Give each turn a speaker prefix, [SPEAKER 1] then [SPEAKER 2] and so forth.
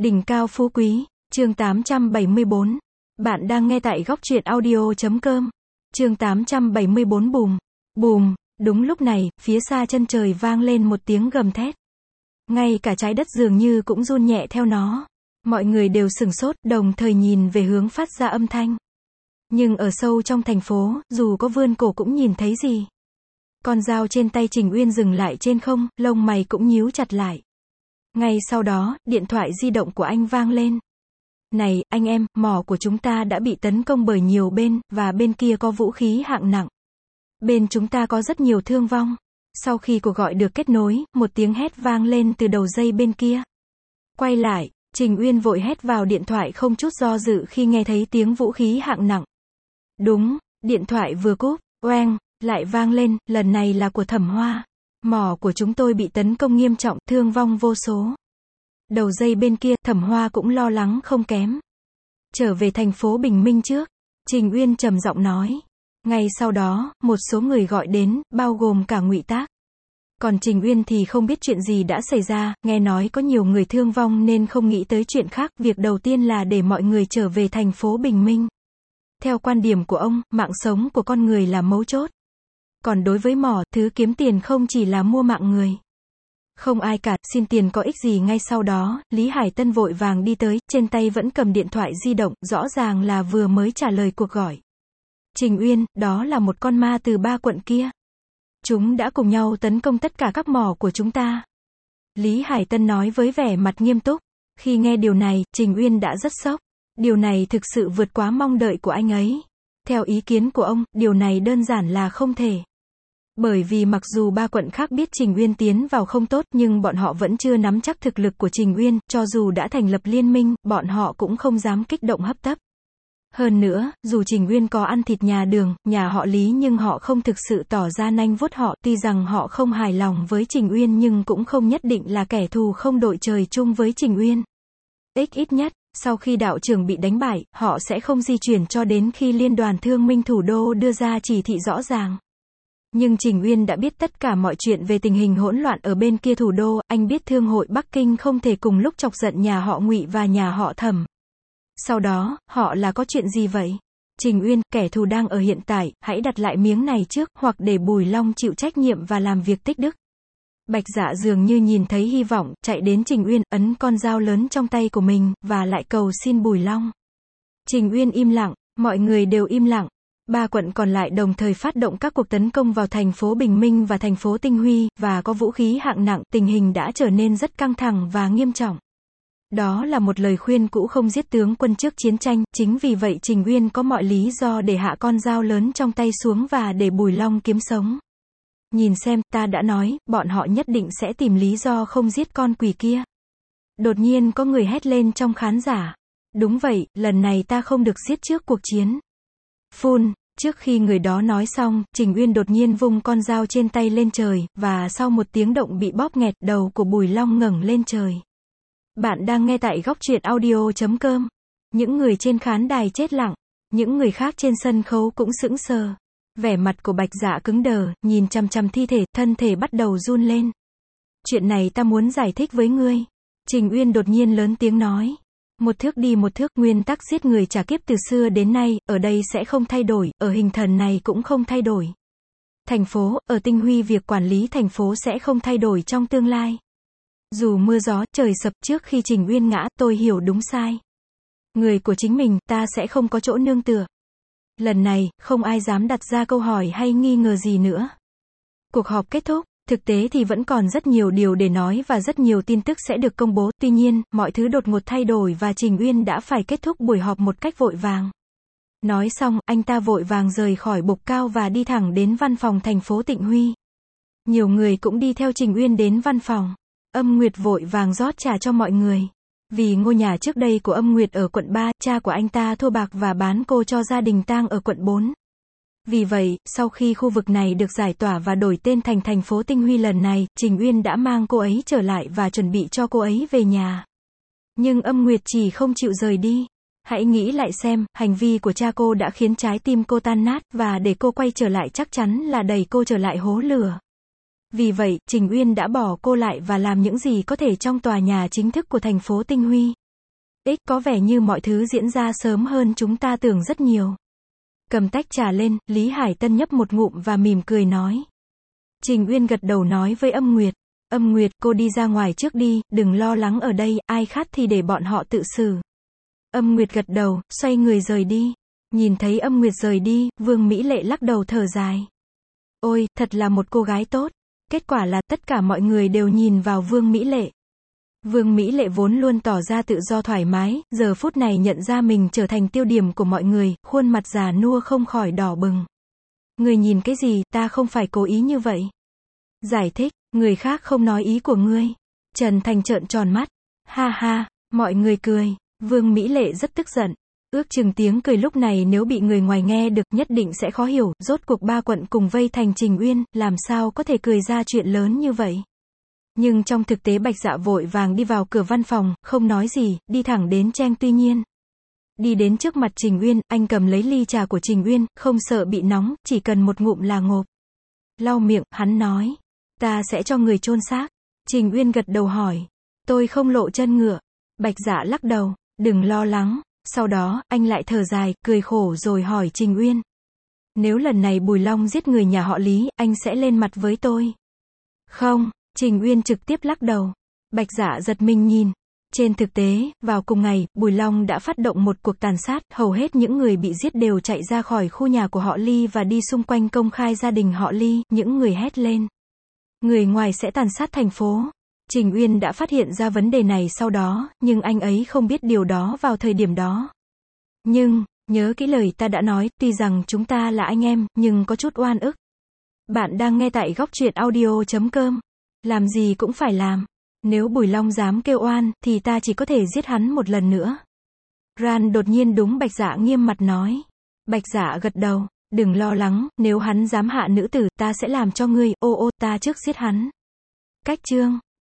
[SPEAKER 1] Đỉnh cao phú quý, chương 874. Bạn đang nghe tại góc truyện audio.com. Chương 874 bùm, bùm, đúng lúc này, phía xa chân trời vang lên một tiếng gầm thét. Ngay cả trái đất dường như cũng run nhẹ theo nó. Mọi người đều sửng sốt, đồng thời nhìn về hướng phát ra âm thanh. Nhưng ở sâu trong thành phố, dù có vươn cổ cũng nhìn thấy gì. Con dao trên tay Trình Uyên dừng lại trên không, lông mày cũng nhíu chặt lại. Ngay sau đó, điện thoại di động của anh vang lên. Này, anh em, mỏ của chúng ta đã bị tấn công bởi nhiều bên, và bên kia có vũ khí hạng nặng. Bên chúng ta có rất nhiều thương vong. Sau khi cuộc gọi được kết nối, một tiếng hét vang lên từ đầu dây bên kia. Quay lại, Trình Uyên vội hét vào điện thoại không chút do dự khi nghe thấy tiếng vũ khí hạng nặng. Đúng, điện thoại vừa cúp, oeng, lại vang lên, lần này là của Thẩm Hoa. Mỏ của chúng tôi bị tấn công nghiêm trọng, thương vong vô số. Đầu dây bên kia, Thẩm Hoa cũng lo lắng không kém. Trở về thành phố Bình Minh trước, Trình Uyên trầm giọng nói. Ngay sau đó, một số người gọi đến, bao gồm cả Ngụy Tác. Còn Trình Uyên thì không biết chuyện gì đã xảy ra, nghe nói có nhiều người thương vong nên không nghĩ tới chuyện khác, việc đầu tiên là để mọi người trở về thành phố Bình Minh. Theo quan điểm của ông, mạng sống của con người là mấu chốt. Còn đối với mỏ, thứ kiếm tiền không chỉ là mua mạng người. Không ai cả, xin tiền có ích gì. Ngay sau đó, Lý Hải Tân vội vàng đi tới, trên tay vẫn cầm điện thoại di động, rõ ràng là vừa mới trả lời cuộc gọi. Trình Uyên, đó là một con ma từ 3 quận kia. Chúng đã cùng nhau tấn công tất cả các mỏ của chúng ta. Lý Hải Tân nói với vẻ mặt nghiêm túc. Khi nghe điều này, Trình Uyên đã rất sốc. Điều này thực sự vượt quá mong đợi của anh ấy. Theo ý kiến của ông, điều này đơn giản là không thể. Bởi vì mặc dù 3 quận khác biết Trình Uyên tiến vào không tốt, nhưng bọn họ vẫn chưa nắm chắc thực lực của Trình Uyên, cho dù đã thành lập liên minh, bọn họ cũng không dám kích động hấp tấp. Hơn nữa, dù Trình Uyên có ăn thịt nhà Đường, nhà họ Lý nhưng họ không thực sự tỏ ra nanh vuốt họ, tuy rằng họ không hài lòng với Trình Uyên nhưng cũng không nhất định là kẻ thù không đội trời chung với Trình Uyên. Ít nhất, sau khi đạo trưởng bị đánh bại, họ sẽ không di chuyển cho đến khi Liên đoàn Thương minh Thủ đô đưa ra chỉ thị rõ ràng. Nhưng Trình Uyên đã biết tất cả mọi chuyện về tình hình hỗn loạn ở bên kia thủ đô, anh biết Thương hội Bắc Kinh không thể cùng lúc chọc giận nhà họ Ngụy và nhà họ Thẩm. Sau đó, họ là có chuyện gì vậy? Trình Uyên, kẻ thù đang ở hiện tại, hãy đặt lại miếng này trước, hoặc để Bùi Long chịu trách nhiệm và làm việc tích đức. Bạch Dạ dường như nhìn thấy hy vọng, chạy đến Trình Uyên, ấn con dao lớn trong tay của mình, và lại cầu xin Bùi Long. Trình Uyên im lặng, mọi người đều im lặng. 3 quận còn lại đồng thời phát động các cuộc tấn công vào thành phố Bình Minh và thành phố Tinh Huy, và có vũ khí hạng nặng, tình hình đã trở nên rất căng thẳng và nghiêm trọng. Đó là một lời khuyên cũ không giết tướng quân trước chiến tranh, chính vì vậy Trình Uyên có mọi lý do để hạ con dao lớn trong tay xuống và để Bùi Long kiếm sống. Nhìn xem, ta đã nói, bọn họ nhất định sẽ tìm lý do không giết con quỷ kia. Đột nhiên có người hét lên trong khán giả. Đúng vậy, lần này ta không được giết trước cuộc chiến. Phun, trước khi người đó nói xong, Trình Uyên đột nhiên vung con dao trên tay lên trời, và sau một tiếng động bị bóp nghẹt, đầu của Bùi Long ngẩng lên trời. Bạn đang nghe tại góc truyện audio.com. Những người trên khán đài chết lặng, những người khác trên sân khấu cũng sững sờ. Vẻ mặt của Bạch Dạ cứng đờ, nhìn chằm chằm thi thể, thân thể bắt đầu run lên. Chuyện này ta muốn giải thích với ngươi. Trình Uyên đột nhiên lớn tiếng nói. Một thước đi một thước, nguyên tắc giết người trả kiếp từ xưa đến nay, ở đây sẽ không thay đổi, ở hình thần này cũng không thay đổi. Thành phố, ở Tinh Huy việc quản lý thành phố sẽ không thay đổi trong tương lai. Dù mưa gió, trời sập, trước khi Trình Uyên ngã, tôi hiểu đúng sai. Người của chính mình, ta sẽ không có chỗ nương tựa. Lần này, không ai dám đặt ra câu hỏi hay nghi ngờ gì nữa. Cuộc họp kết thúc, thực tế thì vẫn còn rất nhiều điều để nói và rất nhiều tin tức sẽ được công bố, tuy nhiên, mọi thứ đột ngột thay đổi và Trình Uyên đã phải kết thúc buổi họp một cách vội vàng. Nói xong, anh ta vội vàng rời khỏi bục cao và đi thẳng đến văn phòng thành phố Tịnh Huy. Nhiều người cũng đi theo Trình Uyên đến văn phòng. Âm Nguyệt vội vàng rót trà cho mọi người. Vì ngôi nhà trước đây của Âm Nguyệt ở quận 3, cha của anh ta thua bạc và bán cô cho gia đình tang ở quận 4. Vì vậy, sau khi khu vực này được giải tỏa và đổi tên thành thành phố Tinh Huy lần này, Trình Uyên đã mang cô ấy trở lại và chuẩn bị cho cô ấy về nhà. Nhưng Âm Nguyệt chỉ không chịu rời đi. Hãy nghĩ lại xem, hành vi của cha cô đã khiến trái tim cô tan nát, và để cô quay trở lại chắc chắn là đẩy cô trở lại hố lửa. Vì vậy, Trình Uyên đã bỏ cô lại và làm những gì có thể trong tòa nhà chính thức của thành phố Tinh Huy. Có vẻ như mọi thứ diễn ra sớm hơn chúng ta tưởng rất nhiều. Cầm tách trà lên, Lý Hải Tân nhấp một ngụm và mỉm cười nói. Trình Uyên gật đầu nói với Âm Nguyệt. Âm Nguyệt, cô đi ra ngoài trước đi, đừng lo lắng ở đây, ai khát thì để bọn họ tự xử. Âm Nguyệt gật đầu, xoay người rời đi. Nhìn thấy Âm Nguyệt rời đi, Vương Mỹ Lệ lắc đầu thở dài. Ôi, thật là một cô gái tốt. Kết quả là tất cả mọi người đều nhìn vào Vương Mỹ Lệ. Vương Mỹ Lệ vốn luôn tỏ ra tự do thoải mái, giờ phút này nhận ra mình trở thành tiêu điểm của mọi người, khuôn mặt già nua không khỏi đỏ bừng. Người nhìn cái gì, ta không phải cố ý như vậy. Giải thích, người khác không nói ý của ngươi. Trần Thành trợn tròn mắt. Ha ha, mọi người cười. Vương Mỹ Lệ rất tức giận. Ước chừng tiếng cười lúc này nếu bị người ngoài nghe được nhất định sẽ khó hiểu, rốt cuộc ba quận cùng vây thành Trình Uyên, làm sao có thể cười ra chuyện lớn như vậy. Nhưng trong thực tế Bạch Dạ vội vàng đi vào cửa văn phòng, không nói gì, đi thẳng đến Trang Tuy Nhiên. Đi đến trước mặt Trình Uyên, anh cầm lấy ly trà của Trình Uyên, không sợ bị nóng, chỉ cần một ngụm là ngộp. Lau miệng, hắn nói. Ta sẽ cho người chôn xác. Trình Uyên gật đầu hỏi. Tôi không lộ chân ngựa. Bạch Dạ lắc đầu. Đừng lo lắng. Sau đó, anh lại thở dài, cười khổ rồi hỏi Trình Uyên. Nếu lần này Bùi Long giết người nhà họ Lý, anh sẽ lên mặt với tôi. Không, Trình Uyên trực tiếp lắc đầu. Bạch Dạ giật mình nhìn. Trên thực tế, vào cùng ngày, Bùi Long đã phát động một cuộc tàn sát, hầu hết những người bị giết đều chạy ra khỏi khu nhà của họ Ly và đi xung quanh công khai gia đình họ Ly, những người hét lên. Người ngoài sẽ tàn sát thành phố. Trình Uyên đã phát hiện ra vấn đề này sau đó, nhưng anh ấy không biết điều đó vào thời điểm đó. Nhưng, nhớ kỹ lời ta đã nói, tuy rằng chúng ta là anh em, nhưng có chút oan ức. Bạn đang nghe tại góc truyện audio.com. Làm gì cũng phải làm. Nếu Bùi Long dám kêu oan, thì ta chỉ có thể giết hắn một lần nữa. Ran đột nhiên đúng Bạch Dạ nghiêm mặt nói. Bạch Dạ gật đầu. Đừng lo lắng, nếu hắn dám hạ nữ tử, ta sẽ làm cho ngươi, ta trước giết hắn. Cách chương